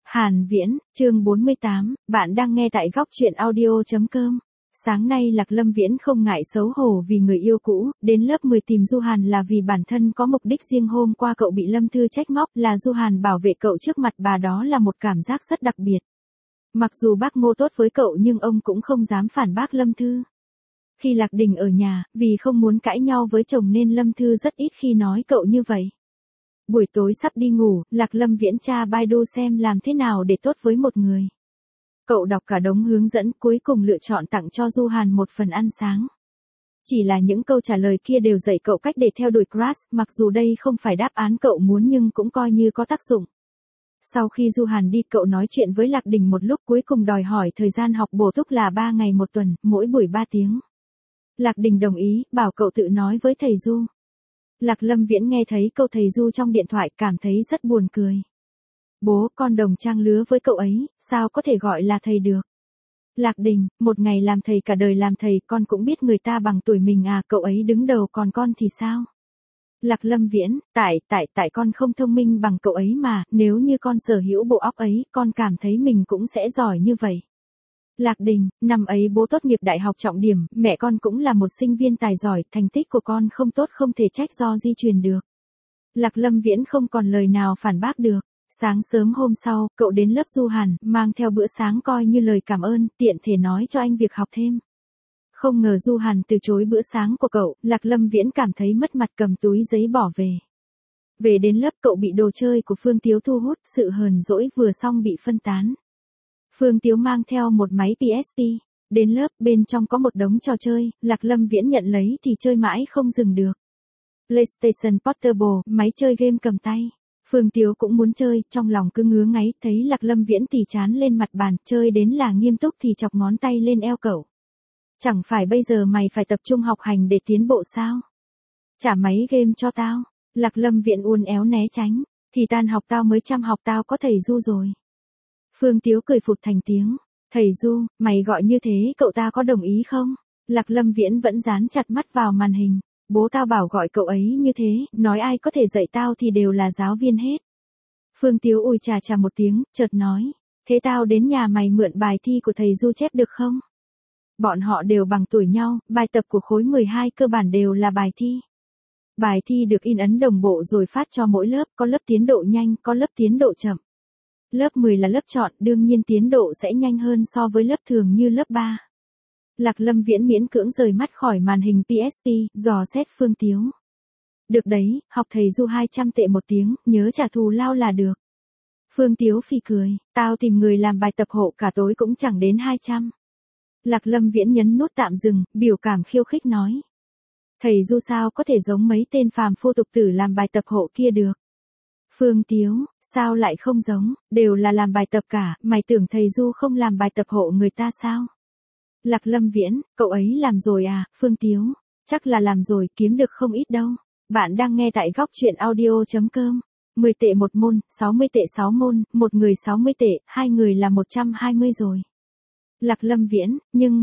Hàn Viễn, chương 48, bạn đang nghe tại góc truyện audio.com. Sáng nay Lạc Lâm Viễn không ngại xấu hổ vì người yêu cũ, đến lớp 10 tìm Du Hàn là vì bản thân có mục đích riêng. Hôm qua cậu bị Lâm Thư trách móc là Du Hàn bảo vệ cậu trước mặt bà, đó là một cảm giác rất đặc biệt. Mặc dù bác Ngô tốt với cậu nhưng ông cũng không dám phản bác Lâm Thư. Khi Lạc Đình ở nhà, vì không muốn cãi nhau với chồng nên Lâm Thư rất ít khi nói cậu như vậy. Buổi tối sắp đi ngủ, Lạc Lâm Viễn tra Baidu xem làm thế nào để tốt với một người. Cậu đọc cả đống hướng dẫn, cuối cùng lựa chọn tặng cho Du Hàn một phần ăn sáng. Chỉ là những câu trả lời kia đều dạy cậu cách để theo đuổi crush, mặc dù đây không phải đáp án cậu muốn nhưng cũng coi như có tác dụng. Sau khi Du Hàn đi, cậu nói chuyện với Lạc Đình một lúc, cuối cùng đòi hỏi thời gian học bổ túc là 3 ngày một tuần, mỗi buổi 3 tiếng. Lạc Đình đồng ý, bảo cậu tự nói với thầy Du. Lạc Lâm Viễn nghe thấy câu thầy Du trong điện thoại cảm thấy rất buồn cười. Bố, con đồng trang lứa với cậu ấy, sao có thể gọi là thầy được? Lạc Đình, một ngày làm thầy cả đời làm thầy, con cũng biết người ta bằng tuổi mình à, cậu ấy đứng đầu còn con thì sao? Lạc Lâm Viễn, tại con không thông minh bằng cậu ấy mà, nếu như con sở hữu bộ óc ấy, con cảm thấy mình cũng sẽ giỏi như vậy. Lạc Đình, năm ấy bố tốt nghiệp đại học trọng điểm, mẹ con cũng là một sinh viên tài giỏi, thành tích của con không tốt không thể trách do di truyền được. Lạc Lâm Viễn không còn lời nào phản bác được. Sáng sớm hôm sau, cậu đến lớp Du Hàn, mang theo bữa sáng coi như lời cảm ơn, tiện thể nói cho anh việc học thêm. Không ngờ Du Hàn từ chối bữa sáng của cậu, Lạc Lâm Viễn cảm thấy mất mặt, cầm túi giấy bỏ về. Về đến lớp cậu bị đồ chơi của Phương Tiếu thu hút, sự hờn dỗi vừa xong bị phân tán. Phương Tiếu mang theo một máy PSP. Đến lớp, bên trong có một đống trò chơi, Lạc Lâm Viễn nhận lấy thì chơi mãi không dừng được. PlayStation Portable, máy chơi game cầm tay. Phương Tiếu cũng muốn chơi, trong lòng cứ ngứa ngáy, thấy Lạc Lâm Viễn tì chán lên mặt bàn, chơi đến là nghiêm túc thì chọc ngón tay lên eo cậu. Chẳng phải bây giờ mày phải tập trung học hành để tiến bộ sao? Trả máy game cho tao. Lạc Lâm Viễn uốn éo né tránh, thì tan học tao mới chăm học, tao có thầy Du rồi. Phương Tiếu cười phụt thành tiếng, thầy Du, mày gọi như thế cậu ta có đồng ý không? Lạc Lâm Viễn vẫn dán chặt mắt vào màn hình. Bố tao bảo gọi cậu ấy như thế, nói ai có thể dạy tao thì đều là giáo viên hết. Phương Tiếu ui chà một tiếng, chợt nói, thế tao đến nhà mày mượn bài thi của thầy Du chép được không? Bọn họ đều bằng tuổi nhau, bài tập của khối 12 cơ bản đều là bài thi. Bài thi được in ấn đồng bộ rồi phát cho mỗi lớp, có lớp tiến độ nhanh, có lớp tiến độ chậm. Lớp 10 là lớp chọn, đương nhiên tiến độ sẽ nhanh hơn so với lớp thường như lớp 3. Lạc Lâm Viễn miễn cưỡng rời mắt khỏi màn hình PSP, dò xét Phương Tiếu. Được đấy, học thầy Du 200 tệ một tiếng, nhớ trả thù lao là được. Phương Tiếu phì cười, tao tìm người làm bài tập hộ cả tối cũng chẳng đến 200. Lạc Lâm Viễn nhấn nút tạm dừng, biểu cảm khiêu khích nói. Thầy Du sao có thể giống mấy tên phàm phu tục tử làm bài tập hộ kia được. Phương Tiếu, sao lại không giống, đều là làm bài tập cả, mày tưởng thầy Du không làm bài tập hộ người ta sao? Lạc Lâm Viễn, cậu ấy làm rồi à? Phương Tiếu, chắc là làm rồi, kiếm được không ít đâu. Bạn đang nghe tại góc truyện audio.com. 10 tệ một môn, 60 tệ 6 môn, một người 60 tệ, hai người là 120 rồi. Lạc Lâm Viễn, nhưng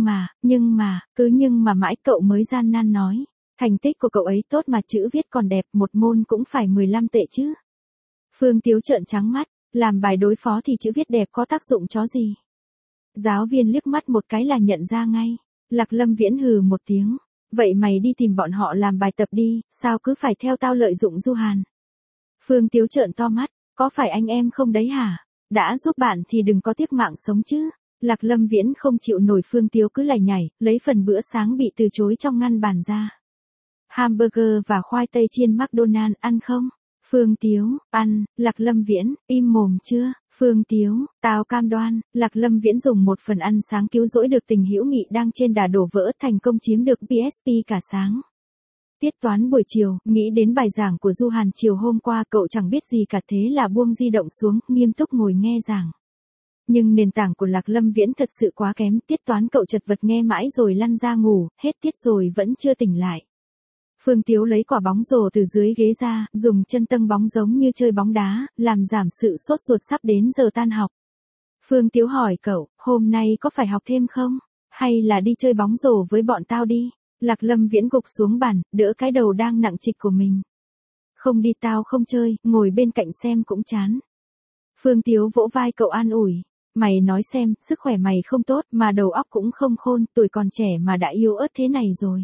mà mãi cậu mới gian nan nói. Thành tích của cậu ấy tốt mà chữ viết còn đẹp, một môn cũng phải 15 tệ chứ. Phương Tiếu trợn trắng mắt, làm bài đối phó thì chữ viết đẹp có tác dụng chó gì. Giáo viên liếc mắt một cái là nhận ra ngay. Lạc Lâm Viễn hừ một tiếng. Vậy mày đi tìm bọn họ làm bài tập đi, sao cứ phải theo tao lợi dụng Du Hàn? Phương Tiếu trợn to mắt, có phải anh em không đấy hả? Đã giúp bạn thì đừng có tiếc mạng sống chứ. Lạc Lâm Viễn không chịu nổi Phương Tiếu cứ lải nhải, lấy phần bữa sáng bị từ chối trong ngăn bàn ra. Hamburger và khoai tây chiên McDonald's ăn không? Phương Tiếu, ăn. Lạc Lâm Viễn, im mồm chưa? Phương Tiếu, tao cam đoan. Lạc Lâm Viễn dùng một phần ăn sáng cứu rỗi được tình hữu nghị đang trên đà đổ vỡ, thành công chiếm được PSP cả sáng. Tiết toán buổi chiều, nghĩ đến bài giảng của Du Hàn chiều hôm qua, cậu chẳng biết gì cả, thế là buông di động xuống, nghiêm túc ngồi nghe giảng. Nhưng nền tảng của Lạc Lâm Viễn thật sự quá kém, tiết toán cậu chật vật nghe mãi rồi lăn ra ngủ, hết tiết rồi vẫn chưa tỉnh lại. Phương Tiếu lấy quả bóng rổ từ dưới ghế ra, dùng chân tâng bóng giống như chơi bóng đá, làm giảm sự sốt ruột sắp đến giờ tan học. Phương Tiếu hỏi cậu, hôm nay có phải học thêm không? Hay là đi chơi bóng rổ với bọn tao đi? Lạc Lâm Viễn gục xuống bàn, đỡ cái đầu đang nặng trịch của mình. Không đi, tao không chơi, ngồi bên cạnh xem cũng chán. Phương Tiếu vỗ vai cậu an ủi. Mày nói xem, sức khỏe mày không tốt mà đầu óc cũng không khôn, tuổi còn trẻ mà đã yếu ớt thế này rồi.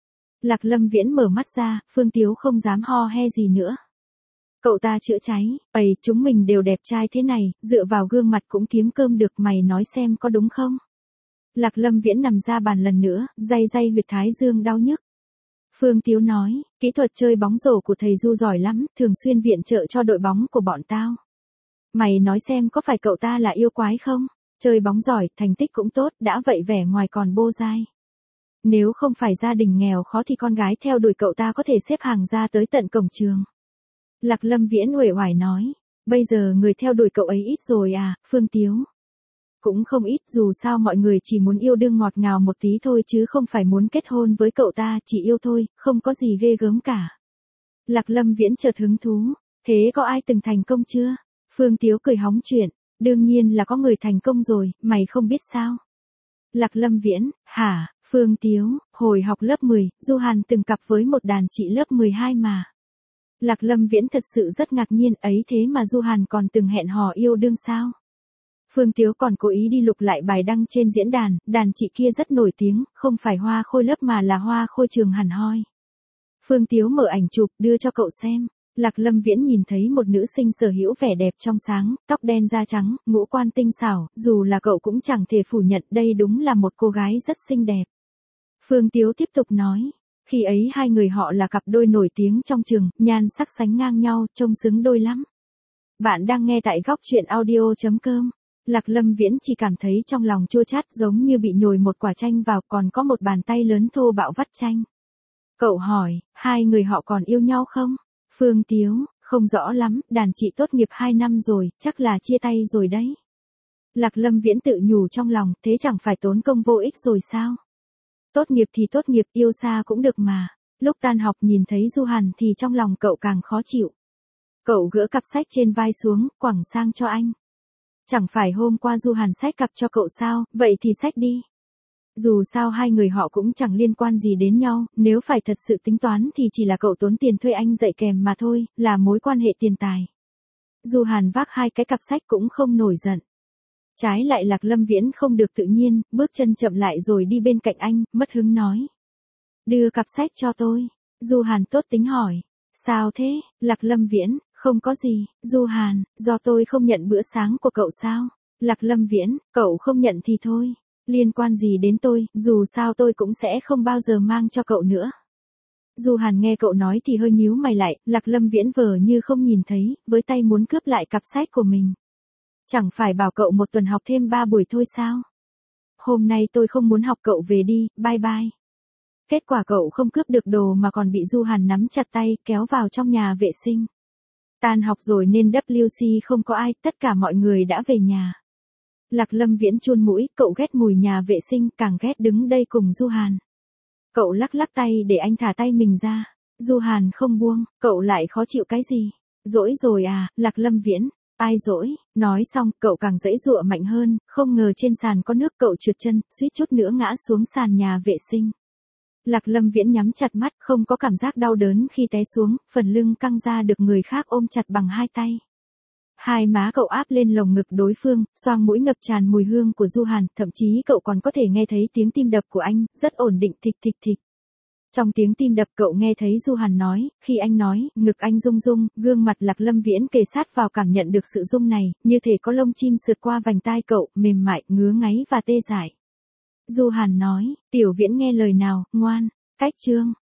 Lạc Lâm Viễn mở mắt ra, Phương Tiếu không dám ho he gì nữa. Cậu ta chữa cháy, chúng mình đều đẹp trai thế này, dựa vào gương mặt cũng kiếm cơm được, mày nói xem có đúng không? Lạc Lâm Viễn nằm ra bàn lần nữa, day huyệt thái dương đau nhức. Phương Tiếu nói, kỹ thuật chơi bóng rổ của thầy Du giỏi lắm, thường xuyên viện trợ cho đội bóng của bọn tao. Mày nói xem có phải cậu ta là yêu quái không? Chơi bóng giỏi, thành tích cũng tốt, đã vậy vẻ ngoài còn bô dai. Nếu không phải gia đình nghèo khó thì con gái theo đuổi cậu ta có thể xếp hàng ra tới tận cổng trường. Lạc Lâm Viễn uể oải nói, bây giờ người theo đuổi cậu ấy ít rồi à, Phương Tiếu. Cũng không ít, dù sao mọi người chỉ muốn yêu đương ngọt ngào một tí thôi chứ không phải muốn kết hôn với cậu ta, chỉ yêu thôi, không có gì ghê gớm cả. Lạc Lâm Viễn chợt hứng thú, thế có ai từng thành công chưa? Phương Tiếu cười hóng chuyện, đương nhiên là có người thành công rồi, mày không biết sao? Lạc Lâm Viễn, hả, Phương Tiếu, hồi học lớp 10, Du Hàn từng cặp với một đàn chị lớp 12 mà. Lạc Lâm Viễn thật sự rất ngạc nhiên, ấy thế mà Du Hàn còn từng hẹn hò yêu đương sao? Phương Tiếu còn cố ý đi lục lại bài đăng trên diễn đàn chị kia rất nổi tiếng, không phải Hoa Khôi lớp mà là Hoa Khôi trường hẳn hoi. Phương Tiếu mở ảnh chụp đưa cho cậu xem. Lạc Lâm Viễn nhìn thấy một nữ sinh sở hữu vẻ đẹp trong sáng, tóc đen da trắng, ngũ quan tinh xảo, dù là cậu cũng chẳng thể phủ nhận đây đúng là một cô gái rất xinh đẹp. Phương Tiếu tiếp tục nói, khi ấy hai người họ là cặp đôi nổi tiếng trong trường, nhan sắc sánh ngang nhau, trông xứng đôi lắm. Bạn đang nghe tại góc truyện audio.com. Lạc Lâm Viễn chỉ cảm thấy trong lòng chua chát giống như bị nhồi một quả chanh vào, còn có một bàn tay lớn thô bạo vắt chanh. Cậu hỏi, hai người họ còn yêu nhau không? Phương Tiếu, không rõ lắm, đàn chị tốt nghiệp 2 năm rồi, chắc là chia tay rồi đấy. Lạc Lâm Viễn tự nhủ trong lòng, thế chẳng phải tốn công vô ích rồi sao? Tốt nghiệp thì tốt nghiệp, yêu xa cũng được mà. Lúc tan học nhìn thấy Du Hàn thì trong lòng cậu càng khó chịu. Cậu gỡ cặp sách trên vai xuống, quẳng sang cho anh. Chẳng phải hôm qua Du Hàn xách cặp cho cậu sao, vậy thì xách đi. Dù sao hai người họ cũng chẳng liên quan gì đến nhau, nếu phải thật sự tính toán thì chỉ là cậu tốn tiền thuê anh dạy kèm mà thôi, là mối quan hệ tiền tài. Du Hàn vác hai cái cặp sách cũng không nổi giận. Trái lại Lạc Lâm Viễn không được tự nhiên, bước chân chậm lại rồi đi bên cạnh anh, mất hứng nói. Đưa cặp sách cho tôi. Du Hàn tốt tính hỏi. Sao thế, Lạc Lâm Viễn, không có gì, Du Hàn, do tôi không nhận bữa sáng của cậu sao? Lạc Lâm Viễn, cậu không nhận thì thôi. Liên quan gì đến tôi, dù sao tôi cũng sẽ không bao giờ mang cho cậu nữa. Du Hàn nghe cậu nói thì hơi nhíu mày lại, Lạc Lâm Viễn vờ như không nhìn thấy, với tay muốn cướp lại cặp sách của mình. Chẳng phải bảo cậu một tuần học thêm 3 buổi thôi sao? Hôm nay tôi không muốn học, cậu về đi, bye bye. Kết quả cậu không cướp được đồ mà còn bị Du Hàn nắm chặt tay, kéo vào trong nhà vệ sinh. Tan học rồi nên WC không có ai, tất cả mọi người đã về nhà. Lạc Lâm Viễn chun mũi, cậu ghét mùi nhà vệ sinh, càng ghét đứng đây cùng Du Hàn. Cậu lắc lắc tay để anh thả tay mình ra. Du Hàn không buông, cậu lại khó chịu cái gì? Dỗi rồi à, Lạc Lâm Viễn? Ai dỗi? Nói xong, cậu càng giãy giụa mạnh hơn, không ngờ trên sàn có nước, cậu trượt chân, suýt chút nữa ngã xuống sàn nhà vệ sinh. Lạc Lâm Viễn nhắm chặt mắt, không có cảm giác đau đớn khi té xuống, phần lưng căng ra được người khác ôm chặt bằng hai tay. Hai má cậu áp lên lồng ngực đối phương, xoang mũi ngập tràn mùi hương của Du Hàn, thậm chí cậu còn có thể nghe thấy tiếng tim đập của anh, rất ổn định, thịch thịch thịch. Trong tiếng tim đập cậu nghe thấy Du Hàn nói, khi anh nói, ngực anh rung rung, gương mặt Lạc Lâm Viễn kề sát vào cảm nhận được sự rung này, như thể có lông chim sượt qua vành tai cậu, mềm mại, ngứa ngáy và tê dại. Du Hàn nói, Tiểu Viễn nghe lời nào, ngoan, cách chương.